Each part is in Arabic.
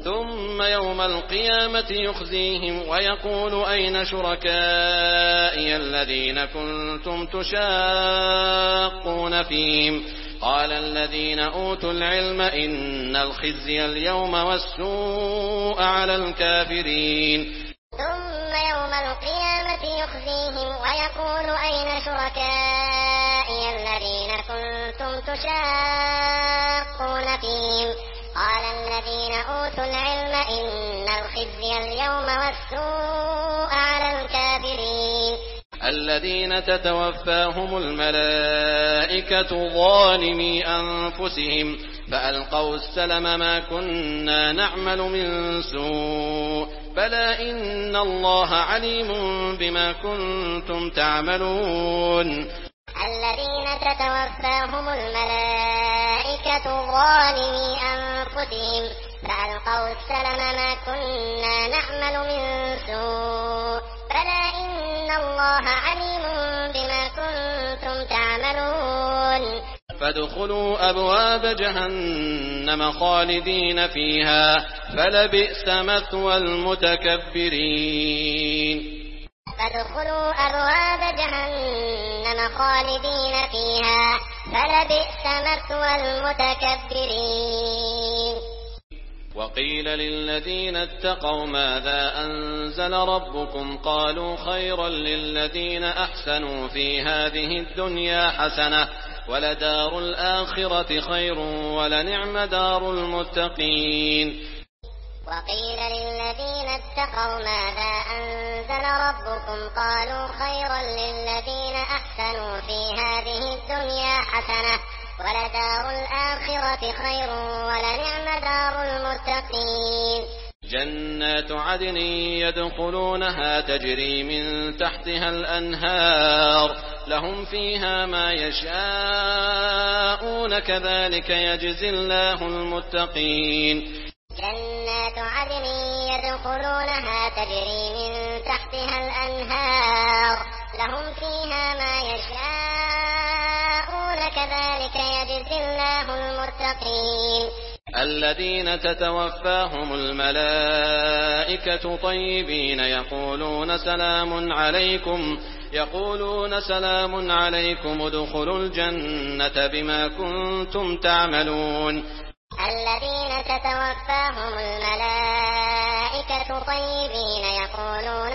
ثم يوم القيامة يخزيهم ويقول أين شركائي الذين كنتم تشاقون فيهم قال الذين أوتوا العلم إن الخزي اليوم والسوء على الكافرين. ثم يوم القيامة يخزيهم ويقول أين شركائي الذين كنتم تشاقون فيهم قال الذين أوتوا العلم إن الخزي اليوم والسوء على الكافرين. الذين تتوفاهم الملائكة ظالمي أنفسهم فألقوا السلم ما كنا نعمل من سوء بلى إن الله عليم بما كنتم تعملون. الذين تتوفاهم الملائكة ظالمي أنفسهم فألقوا السلم ما كنا نعمل من سوء بلى إن الله عليم بما كنتم تعملون. فادخلوا أبواب جهنم خالدين فيها فلبئس مثوى المتكبرين. فادخلوا أبواب جهنم خالدين فيها فلبئس مثوى المتكبرين. وقيل للذين اتقوا ماذا أنزل ربكم قالوا خيرا للذين أحسنوا في هذه الدنيا حسنة ولدار الآخرة خير ولنعم دار المتقين. وقيل للذين اتقوا ماذا أنزل ربكم قالوا خيرا للذين أحسنوا في هذه الدنيا حسنة ولدار الآخرة خير ولنعم دار المتقين. جنات عدن يدخلونها تجري من تحتها الأنهار لهم فيها ما يشاءون كذلك يجزي الله المتقين. جنات عدن يدخلونها تجري من تحتها الأنهار لهم فيها ما يشاءون كذلك يجزي الله المتقين. الذين تتوفاهم الملائكة طيبين يقولون سلام عليكم ادخلوا الجنة بما كنتم تعملون. الذين تتوفاهم الملائكة طيبين يقولون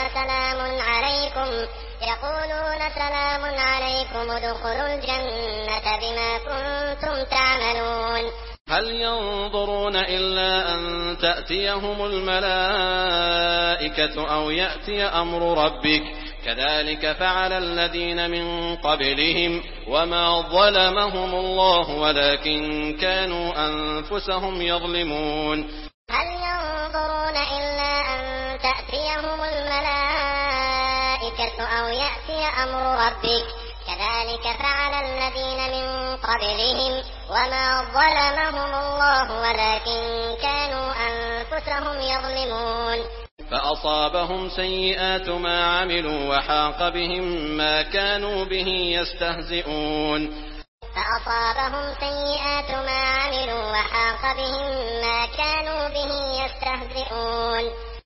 سلام عليكم ادخلوا الجنة بما كنتم تعملون. هل ينظرون إلا أن تأتيهم الملائكة أو يأتي أمر ربك كذلك فعل الذين من قبلهم وما ظلمهم الله ولكن كانوا أنفسهم يظلمون. هل ينظرون إلا أن تأتيهم الملائكة أو يأتي أمر ربك كذلك فعل الذين من قبلهم وما ظلمهم الله ولكن كانوا أنفسهم يظلمون. فأصابهم سيئات ما عملوا وحاق بهم ما كانوا به يستهزئون. فأصابهم سيئات ما عملوا وحاق بهم ما كانوا به يستهزئون.